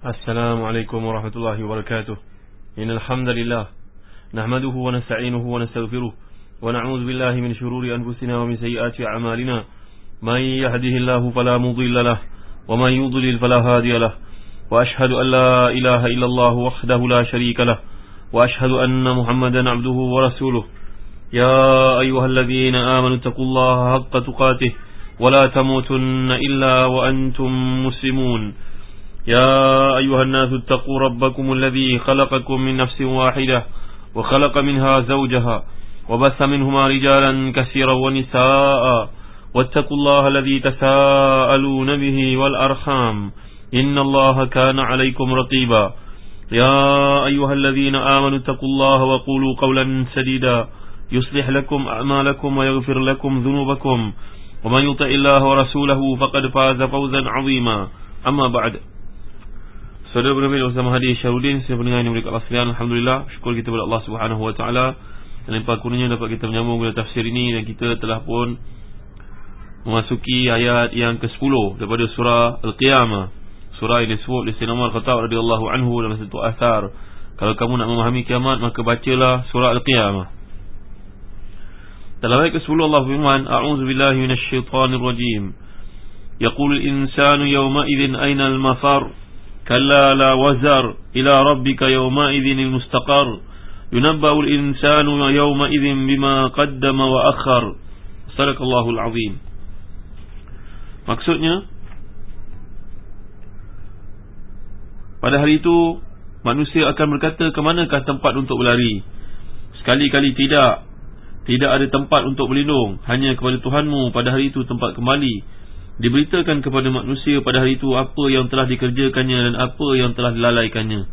السلام عليكم ورحمة الله وبركاته. إن الحمد لله نحمده ونستعينه ونستغفره ونعوذ بالله من شرور أنفسنا ومن سيئات أعمالنا. من يهده الله فلا مضل له ومن يضلل فلا هادي له، وأشهد أن لا إله إلا الله وحده لا شريك له، وأشهد أن محمدا عبده ورسوله. يا أيها الذين آمنوا اتقوا الله حق تقاته ولا تموتن إلا وأنتم مسلمون. يا أيها الناس اتقوا ربكم الذي خلقكم من نفس واحدة وخلق منها زوجها وبث منهما رجالا كثيرا ونساء، واتقوا الله الذي تساءلون به والأرحام إن الله كان عليكم رقيبا. يا أيها الذين آمنوا اتقوا الله وقولوا قولا سديدا يصلح لكم أعمالكم ويغفر لكم ذنوبكم، ومن يطع الله ورسوله فقد فاز فوزا عظيما. أما بعد. Saudara berbeza bersama Hadi Syarudin, saya pendengar yang berkat Allah sekalian. Alhamdulillah, syukur kita kepada Allah Subhanahu Wa Taala dan limpah kurnianya dapat kita menyambung pada tafsir ini, dan kita telah pun memasuki ayat yang ke-10 daripada surah Al-Qiyamah. Surah yang disebut oleh Sayyidina Umar Khattab radhiyallahu anhu dalam satu asar, kalau kamu nak memahami kiamat maka bacalah surah Al-Qiyamah. Dalam ayat ke-10 Allah firman, a'udzu billahi minasyaitonir rajim. Yaqulul insanu yawma idzin aynal mafar كلا لا وزر إلى ربك يومئذ المستقر ينبأ الإنسان يومئذ بما قدم وأخر. صدق الله العظيم. Maksudnya, pada hari itu manusia akan berkata, ke manakah tempat untuk berlari? Sekali-kali tidak ada tempat untuk berlindung, hanya kepada Tuhanmu pada hari itu tempat kembali. Diberitakan kepada manusia pada hari itu apa yang telah dikerjakannya dan apa yang telah dilalaikannya.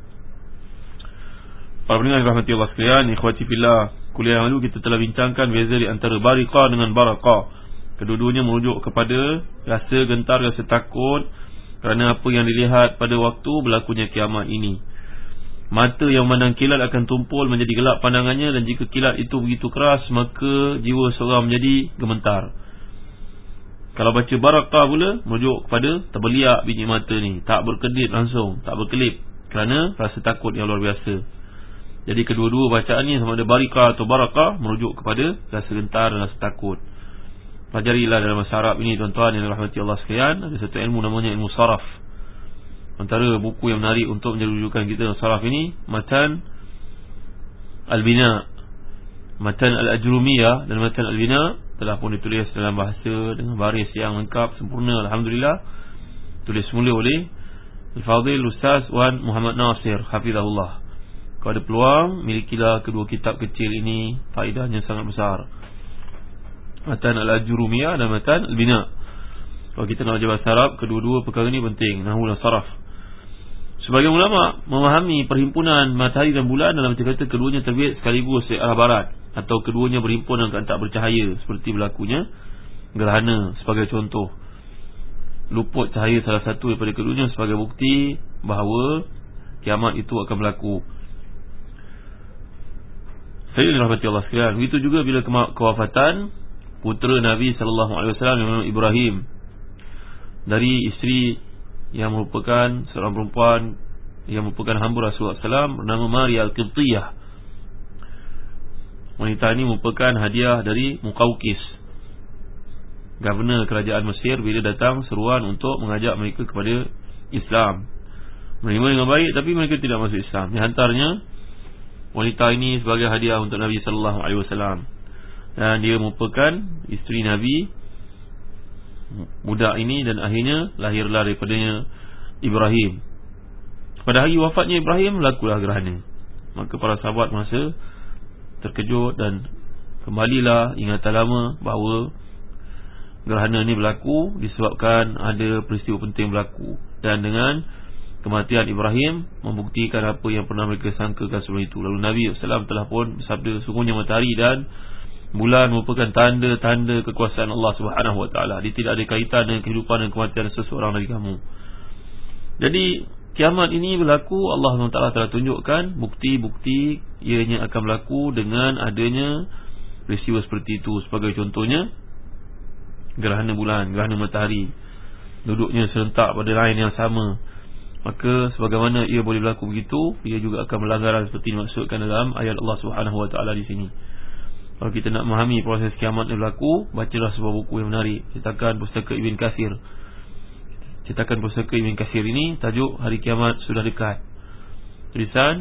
Para pendengar rahmati Allah sekalian, ikhwati fillah, kuliah yang lalu kita telah bincangkan beza di antara bariqah dengan barakah. Kedua-duanya merujuk kepada rasa gentar, rasa takut kerana apa yang dilihat pada waktu berlakunya kiamat ini. Mata yang memandang kilat akan tumpul menjadi gelap pandangannya, dan jika kilat itu begitu keras maka jiwa seorang menjadi gemetar. Kalau baca barakah pula merujuk kepada terbeliak biji mata ni, tak berkedip langsung, tak berkelip kerana rasa takut yang luar biasa. Jadi kedua-dua bacaan ni, sama ada barakah atau barakah, merujuk kepada rasa gentar dan rasa takut. Pelajarilah dalam bahasa Arab ini tuan-tuan yang dirahmati Allah sekalian. Ada satu ilmu namanya ilmu saraf. Antara buku yang menarik untuk menjadi rujukan kita dalam saraf ini, Matan Al-Bina, Matan Al-Ajrumiyah dan Matan Al-Bina telah pun ditulis dalam bahasa dengan baris yang lengkap, sempurna, alhamdulillah. Tulis semula oleh Al-Fadhil Ustaz Wan Muhammad Nasir hafizahullah. Kalau ada peluang, milikilah kedua kitab kecil ini, faedahnya sangat besar. Matan Al-Ajrumiyah dan Matan Al-Bina. Kalau kita nak belajar bahasa Arab, kedua-dua perkara ini penting, nahwu dan saraf. Sebagian ulama memahami perhimpunan matahari dan bulan dalam kata keduanya terbit sekaligus di arah barat, atau keduanya berhimpun dalam keadaan tak bercahaya, seperti berlakunya gerhana sebagai contoh. Luput cahaya salah satu daripada keduanya sebagai bukti bahawa kiamat itu akan berlaku. Saya dirahmati Allah sekalian. Begitu juga bila kewafatan putera Nabi SAW yang Ibrahim, dari isteri yang merupakan seorang perempuan yang merupakan hamba Rasulullah SAW bernama Maria Al-Qibtiyah. Wanita ini merupakan hadiah dari Muqawqis, Governor kerajaan Mesir, bila datang seruan untuk mengajak mereka kepada Islam. Menerima dengan baik, tapi mereka tidak masuk Islam. Dihantarnya wanita ini sebagai hadiah untuk Nabi SAW, dan dia merupakan isteri Nabi, budak ini, dan akhirnya lahirlah daripadanya Ibrahim. Pada hari wafatnya Ibrahim berlakulah gerhana. Maka para sahabat merasa terkejut, dan kembalilah ingatan lama bahawa gerhana ini berlaku disebabkan ada peristiwa penting berlaku, dan dengan kematian Ibrahim membuktikan apa yang pernah mereka sangkakan sebelum itu. Lalu Nabi SAW telah pun bersabda, sungguhnya matahari dan bulan merupakan tanda-tanda kekuasaan Allah Subhanahu Wa Taala. Dia tidak ada kaitan dengan kehidupan dan kematian seseorang dari kamu. Jadi kiamat ini berlaku, Allah SWT telah tunjukkan bukti-bukti ianya akan berlaku dengan adanya peristiwa seperti itu. Sebagai contohnya gerhana bulan, gerhana matahari duduknya serentak pada line yang sama. maka sebagaimana ia boleh berlaku begitu, ia juga akan melanggaran seperti dimaksudkan dalam ayat Allah Subhanahu Wa Taala di sini. Kalau kita nak memahami proses kiamat yang berlaku, bacalah sebuah buku yang menarik, cetakan pustaka Ibn Katsir. Cetakan pustaka Ibn Katsir ini tajuk Hari Kiamat Sudah Dekat, tulisan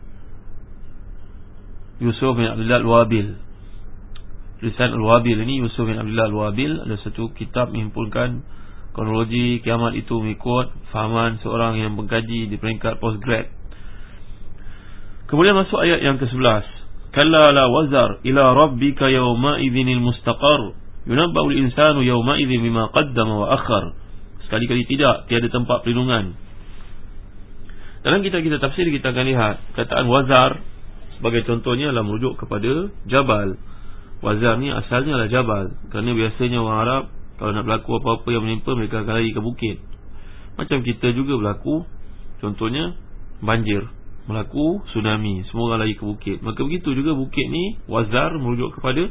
Yusuf bin Abdullah Al-Wabil. Tulisan Al-Wabil ini, Yusuf bin Abdullah Al-Wabil, ada satu kitab menghimpunkan kronologi kiamat itu mengikut fahaman seorang yang mengkaji di peringkat postgrad. Kemudian masuk ayat yang ke-11. Kalla la wazar ila rabbika yawma idzinil mustaqar yunabba'ul insanu yawma idzin bima qaddama wa akhar. Sekali-kali tidak, tiada tempat perlindungan. Dalam kitab-kitab tafsir kita akan lihat kataan wazar sebagai contohnya adalah merujuk kepada jabal. Wazar ni asalnya adalah jabal, kerana biasanya orang Arab kalau nak berlaku apa-apa yang menimpa, mereka akan lari ke bukit. Macam kita juga berlaku, contohnya banjir, berlaku tsunami, semua orang lari ke bukit. Maka begitu juga bukit ni, wazar merujuk kepada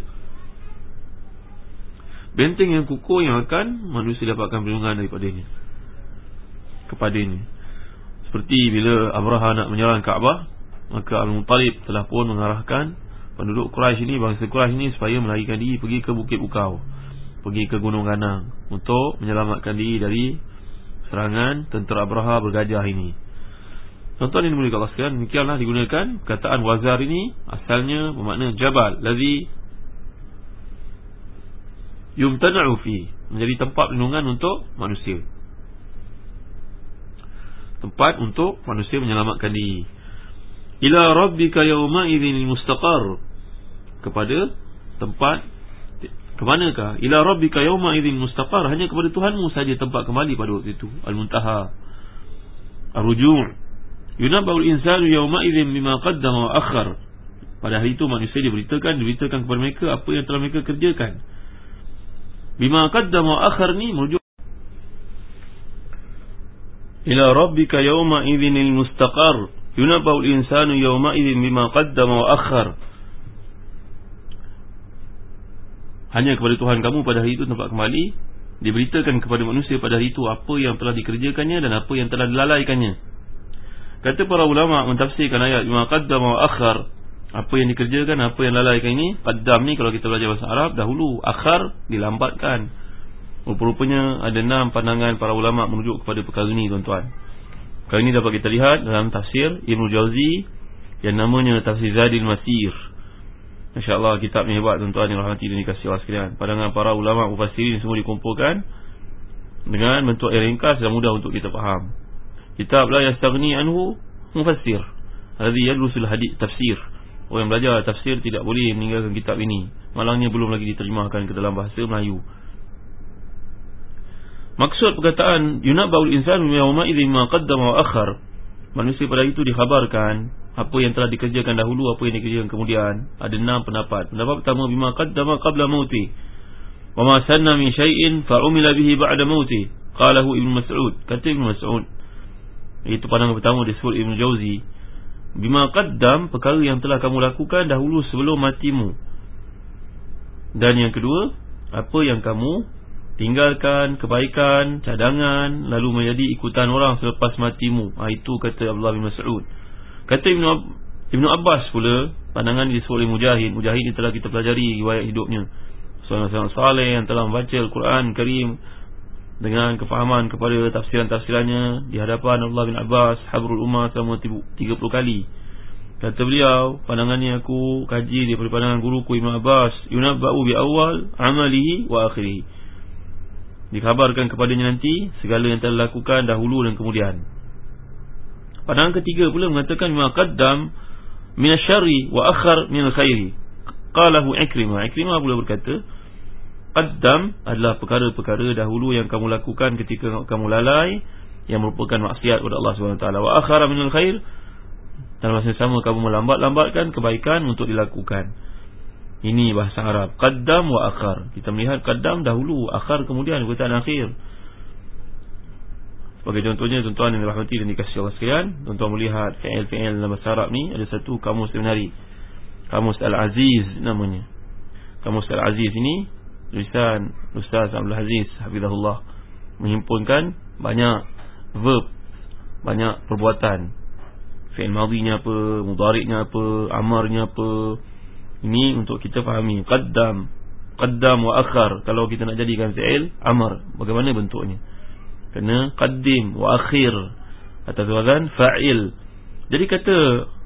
benteng yang kukuh yang akan manusia dapatkan perlindungan daripadanya, kepadanya. Seperti bila Abraha nak menyerang Kaabah, maka Al-Muttalib telah pun mengarahkan penduduk Quraisy ini, bangsa Quraisy ini, supaya melarikan diri pergi ke Bukit Bukau, pergi ke Gunung Ganang, untuk menyelamatkan diri dari serangan tentera Abraha bergajah ini. Tuan-tuan yang dimuliakan Allah sekalian, demikianlah digunakan perkataan wazar ini, asalnya bermakna jabal ladzi yumtana'u fi, menjadi tempat perlindungan untuk manusia, tempat untuk manusia menyelamatkan diri. Ila rabbika yawma idzinil mustaqar, kepada tempat, ke manakah? Ila rabbika yawma idzin mustaqar, hanya kepada Tuhanmu saja tempat kembali pada waktu itu. Al-Muntaha, Ar-Ruju'. Yunabba'ul insanu yawma idzin bima qaddama wa akhar. Pada hari itu manusia diberitakan kepada mereka apa yang telah mereka kerjakan. Bima qaddama wa akhar ni merujuk ila rabbika yawma idzinil mustaqar. Yunabba'ul insanu yawma idzin bima qaddama wa akhar. Hanya kepada Tuhan kamu pada hari itu tempat kembali. Diberitakan kepada manusia pada hari itu apa yang telah dikerjakannya dan apa yang telah dilalaikannya. Kata para ulama mentafsirkan ayat bima qaddama wa akhar, apa yang dikerjakan, apa yang lalaikan ini. Qaddam ni kalau kita belajar bahasa Arab, dahulu. Akhar, dilambatkan. Rupa-rupanya ada 6 pandangan para ulama merujuk kepada perkara ini, tuan-tuan. Perkara ini dapat kita lihat dalam tafsir Ibn Jauzi yang namanya Tafsir Zadil Masir. InsyaAllah kitab ni hebat, tuan-tuan yang rahmati dan dikasihi Allah sekalian. Pandangan para ulama mufassirin semua dikumpulkan dengan bentuk yang ringkas dan mudah untuk kita faham. Kitab la yastaghni anhu mufassir, alladhi yadrusul hadith tafsir. Orang yang belajar tafsir tidak boleh meninggalkan kitab ini, malangnya belum lagi diterjemahkan ke dalam bahasa Melayu. Maksud perkataan yunabba'ul insanu yawma idzin ma qaddama wa akhar, manusia pada itu dikhabarkan apa yang telah dikerjakan dahulu, apa yang dikerjakan kemudian. Ada 6 pendapat. Pendapat pertama, bima qaddama qabla mauti, wa ma sanna min syai'in fa umila bihi ba'da mauti, qalahu Ibn Mas'ud. Kata Ibn Mas'ud, itu pandangan pertama disebut Ibn Jauzi. Bima qaddam, perkara yang telah kamu lakukan dahulu sebelum matimu. Dan yang kedua, apa yang kamu tinggalkan, kebaikan, cadangan, lalu menjadi ikutan orang selepas matimu. Itu kata Abdullah bin Mas'ud. Kata Ibn Abbas pula, pandangan disebut oleh Mujahid. Mujahid ini telah kita pelajari riwayat hidupnya, seorang saleh yang telah membaca Al-Quran Karim dengan kefahaman kepada tafsiran-tafsirannya di hadapan Abdullah bin Abbas, Habrul Ummah, selama 30 kali. Kata beliau, pandangannya aku kaji daripada pandangan guruku Ibn Abbas, yunabba'u bi awal amalihi wa akhirih, dikabarkan kepadanya nanti segala yang telah lakukan dahulu dan kemudian. Pandangan ketiga pula mengatakan ma qaddam minasyarri wa akhar minal khairi, qalahu Ikrimah. Ikrimah pula berkata, qaddam adalah perkara-perkara dahulu yang kamu lakukan ketika kamu lalai, yang merupakan maksiat kepada Allah SWT. Wa akhara minal khair, dan masa sama kamu melambat-lambatkan kebaikan untuk dilakukan. Ini bahasa Arab, qaddam wa akhar. Kita melihat qaddam dahulu, akhar kemudian, bukan akhir. Sebagai contohnya, tuan-tuan yang dirahmati dan dikasihi Allah sekalian, tuan-tuan melihat fi'il-fi'il dalam bahasa Arab ni, ada satu kamus yang menarik, Kamus Al-Aziz namanya. Kamus Al-Aziz ini tulisan Ustaz Abdul Aziz Hafizahullah, menghimpunkan banyak verb, banyak perbuatan. Fi'il madhinya apa, mudhari'nya apa, amarnya apa. Ini untuk kita fahami. Qaddam wa akhar. Kalau kita nak jadikan fi'il amar, bagaimana bentuknya? Kena qaddim wa akhir atas wazan fa'il. Jadi kata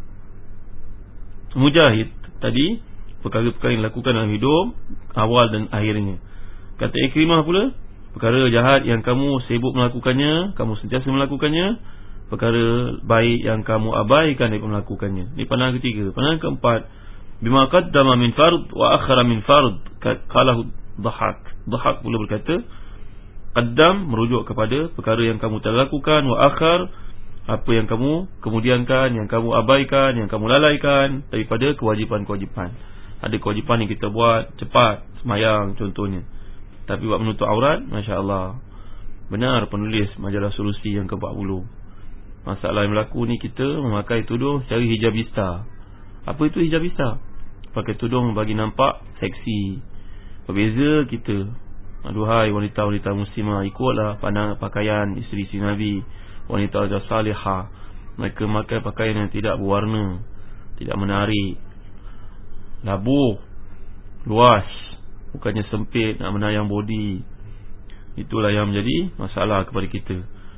Mujahid tadi, perkara-perkara yang dilakukan dalam hidup, awal dan akhirnya. Kata Ikrimah pula, perkara jahat yang kamu sibuk melakukannya, kamu sentiasa melakukannya. Perkara baik yang kamu abaikan daripada melakukannya. Ini pandangan ketiga. Pandangan keempat, bima qaddama min fard wa akhara min fard, qalahu Dhahak. Dhahak pula berkata, qaddam merujuk kepada perkara yang kamu telah lakukan, wa akhar apa yang kamu kemudiankan, yang kamu abaikan, yang kamu lalaikan daripada kewajipan-kewajipan. Ada kewajipan yang kita buat cepat, semayang contohnya, tapi buat menutup aurat, Masya Allah. Benar penulis majalah Solusi yang ke-40. Masalah yang berlaku ni, kita memakai tudung secara hijabista. Apa itu hijabista? Pakai tudung bagi nampak seksi. Berbeza kita. Aduhai wanita-wanita muslimah, ikutlah pandangan pakaian isteri-isteri Nabi, wanita wajah salihah. Mereka memakai pakaian yang tidak berwarna, tidak menarik, labuh, luas, bukannya sempit nak menayang body. Itulah yang menjadi masalah kepada kita.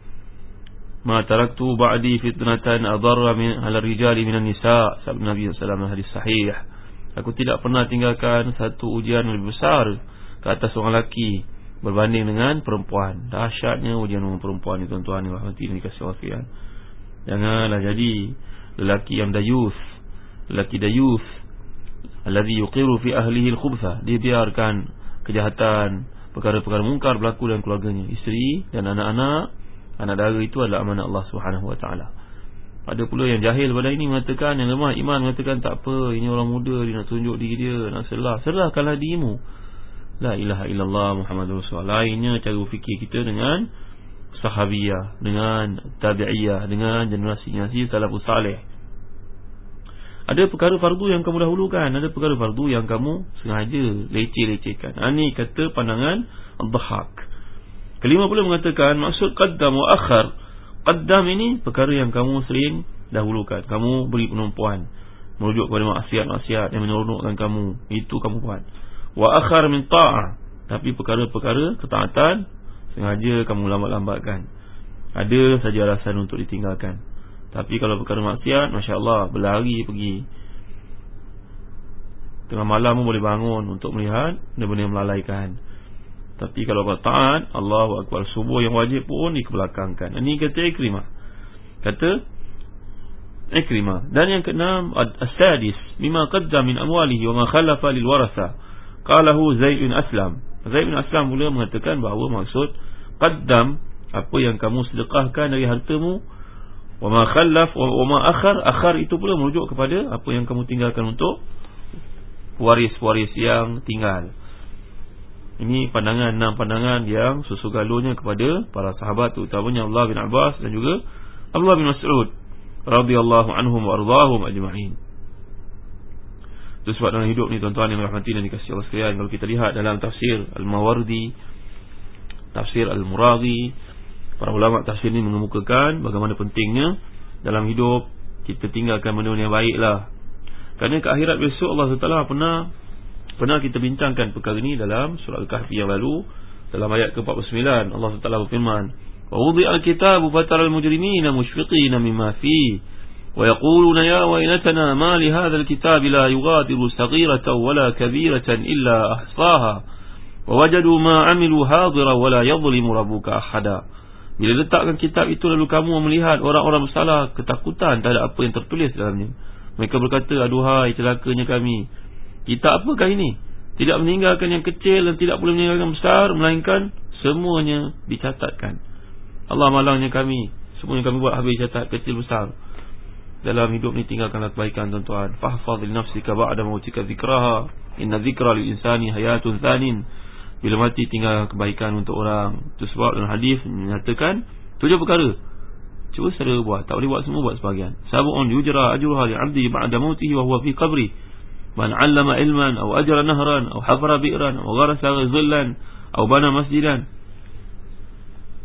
Ma taraktu ba'di fitnatan adarra min 'ala rijali minan nisa, sabda Nabi sallallahu alaihi wasallam hadis sahih. Aku tidak pernah tinggalkan satu ujian lebih besar ke atas orang lelaki berbanding dengan perempuan. Dahsyatnya ujian dengan perempuan ni, tuan-tuan yang rahmati dan dikasihi Allah sekalian. Janganlah jadi lelaki yang dayus, lelaki dayus alladhi yuqiru fi ahlihi al-khubtha. Dia biarkan kejahatan, perkara-perkara mungkar berlaku dalam keluarganya. Isteri dan anak-anak, anak dara itu adalah amanah Allah Subhanahu wa taala. Ada pula yang jahil pada ini mengatakan, yang lemah iman mengatakan tak apa, ini orang muda, dia nak tunjuk diri dia, nak serahkanlah dirimu. La ilaha illallah Muhammadur Rasulullah. Lainnya cara berfikir kita dengan sahabiyah, dengan tabi'iyah, dengan generasi salafus salih. Ada perkara fardu yang kamu dahulukan, ada perkara fardu yang kamu sengaja leceh-lecehkan. Ini kata pandangan Dhahak. Kelima pula mengatakan, maksud qaddam wa akhar. Qaddam ini perkara yang kamu sering dahulukan, kamu beri penumpuan, merujuk kepada maksiat-maksiat yang menyeronokkan kamu, itu kamu buat. Wa akhar min ta'ah, tapi perkara-perkara ketaatan sengaja kamu lambat-lambatkan. Ada saja alasan untuk ditinggalkan. Tapi kalau perkara maksiat, Masya Allah, berlari pergi. Tengah malam pun boleh bangun untuk melihat benda-benda yang melalaikan. Tapi kalau kau taat, Allahu Akbar, subuh yang wajib pun dikebelakangkan. Ini kata Ikrimah. Dan yang keenam, as-sadis, mimma qaddam min amwalihi wa ma khalafa lil warasa. Qalahu Zaid bin Aslam. Zaid bin Aslam pula mengatakan bahawa maksud qaddam, apa yang kamu sedekahkan dari hartamu, wa ma khalaf wa ma akhar itu pula merujuk kepada apa yang kamu tinggalkan untuk waris-waris yang tinggal. Ini pandangan, 6 pandangan yang susu-galurnya kepada para sahabat, terutamanya Abdullah bin Abbas dan juga Abdullah bin Mas'ud radhiyallahu anhum wa ardhahum ajma'in. Itu sebab dalam hidup ni, tuan-tuan yang rahmati dan dikasihi Allah sekalian, kalau kita lihat dalam tafsir Al-Mawardi, tafsir Al-Muraghi, para ulama tafsir ini mengemukakan bagaimana pentingnya dalam hidup kita tinggalkan benda yang baiklah. Kerana ke akhirat besok Allah SWT pernah kita bincangkan perkara ini dalam surah Al-Kahfi yang lalu, dalam ayat ke-49 Allah SWT berfirman, wa wudi'a al-kitabu fataral mujrimina mushfiqina mimma fihi wa yaquluna ya waylatana ma li hadzal kitabi la yughadiru saghiratan wala kabiratan illa ahsaha wa wajadu ma 'amilu hadira wala yadhlimu rabbuka ahada. Bila letakkan kitab itu lalu kamu melihat orang-orang bersalah, ketakutan terhadap apa yang tertulis dalamnya. Mereka berkata, aduhai celakanya kami, kita apakah ini? Tidak meninggalkan yang kecil dan tidak boleh meninggalkan besar, melainkan semuanya dicatatkan. Allah malangnya kami, semuanya kami buat habis catat, kecil besar. Dalam hidup ni tinggalkanlah kebaikan, tuan-tuan. Fahfaz li nafsika ba'da mautika dzikraha, inna dzikra lil insani hayatun thanin. Bila mati tinggal kebaikan untuk orang. Itu sebab dalam hadis menyatakan 7 perkara. Cuba saudara buat, tak boleh buat semua, buat sebahagian. Sab'un yujra ajruha li 'abdi ba'da mautihi wa huwa fi qabri. Man 'allama ilman aw ajra nahran aw hafara bi'ran aw gharasa dhillan aw bana masjidan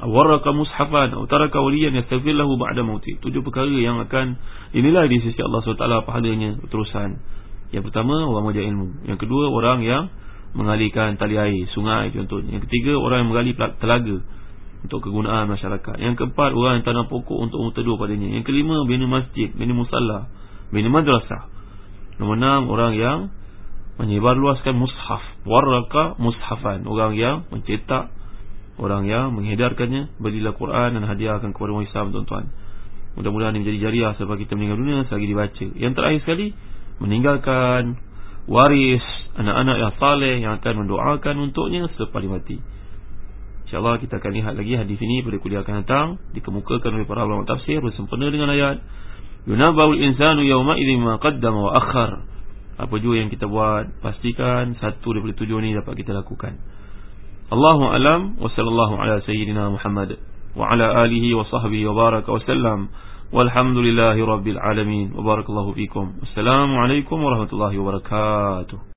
waraka mushafan atau taraka waliyan yastaghfir lahu ba'da mauti. 7 perkara yang akan dinilai di sisi Allah SWT pahalanya terusan. Yang pertama, orang mengajar ilmu. Yang kedua, orang yang mengalirkan tali air, sungai contohnya. Yang ketiga, orang yang menggali telaga untuk kegunaan masyarakat. Yang keempat, orang yang tanam pokok untuk teduh padanya. Yang kelima, bina masjid, bina musalla, bina madrasah. Nombor 6, orang yang menyebarluaskan mushaf, waraka mushafan, orang yang mencetak, orang yang mengedarkannya, belilah Quran dan hadiahkan kepada orang Islam, tuan-tuan. Mudah-mudahan ini menjadi jariah sebab kita meninggal dunia selagi dibaca. Yang terakhir sekali, meninggalkan waris, anak-anak yang saleh yang akan mendoakan untuknya selepas mati. InsyaAllah kita akan lihat lagi hadis ini pada kuliah akan datang, dikemukakan oleh para ulama tafsir bersempena dengan ayat yunabba'ul insanu yawma idzin ma qaddama wa akhar. Apa jua yang kita buat, pastikan satu daripada 7 ini dapat kita lakukan. Allahu a'lam wa sallallahu ala sayyidina Muhammad wa ala alihi wa sahbihi wa baraka wa sallam. Walhamdulillahi rabbil alamin. Wa barakallahu fikum. Wassalamualaikum warahmatullahi wabarakatuh.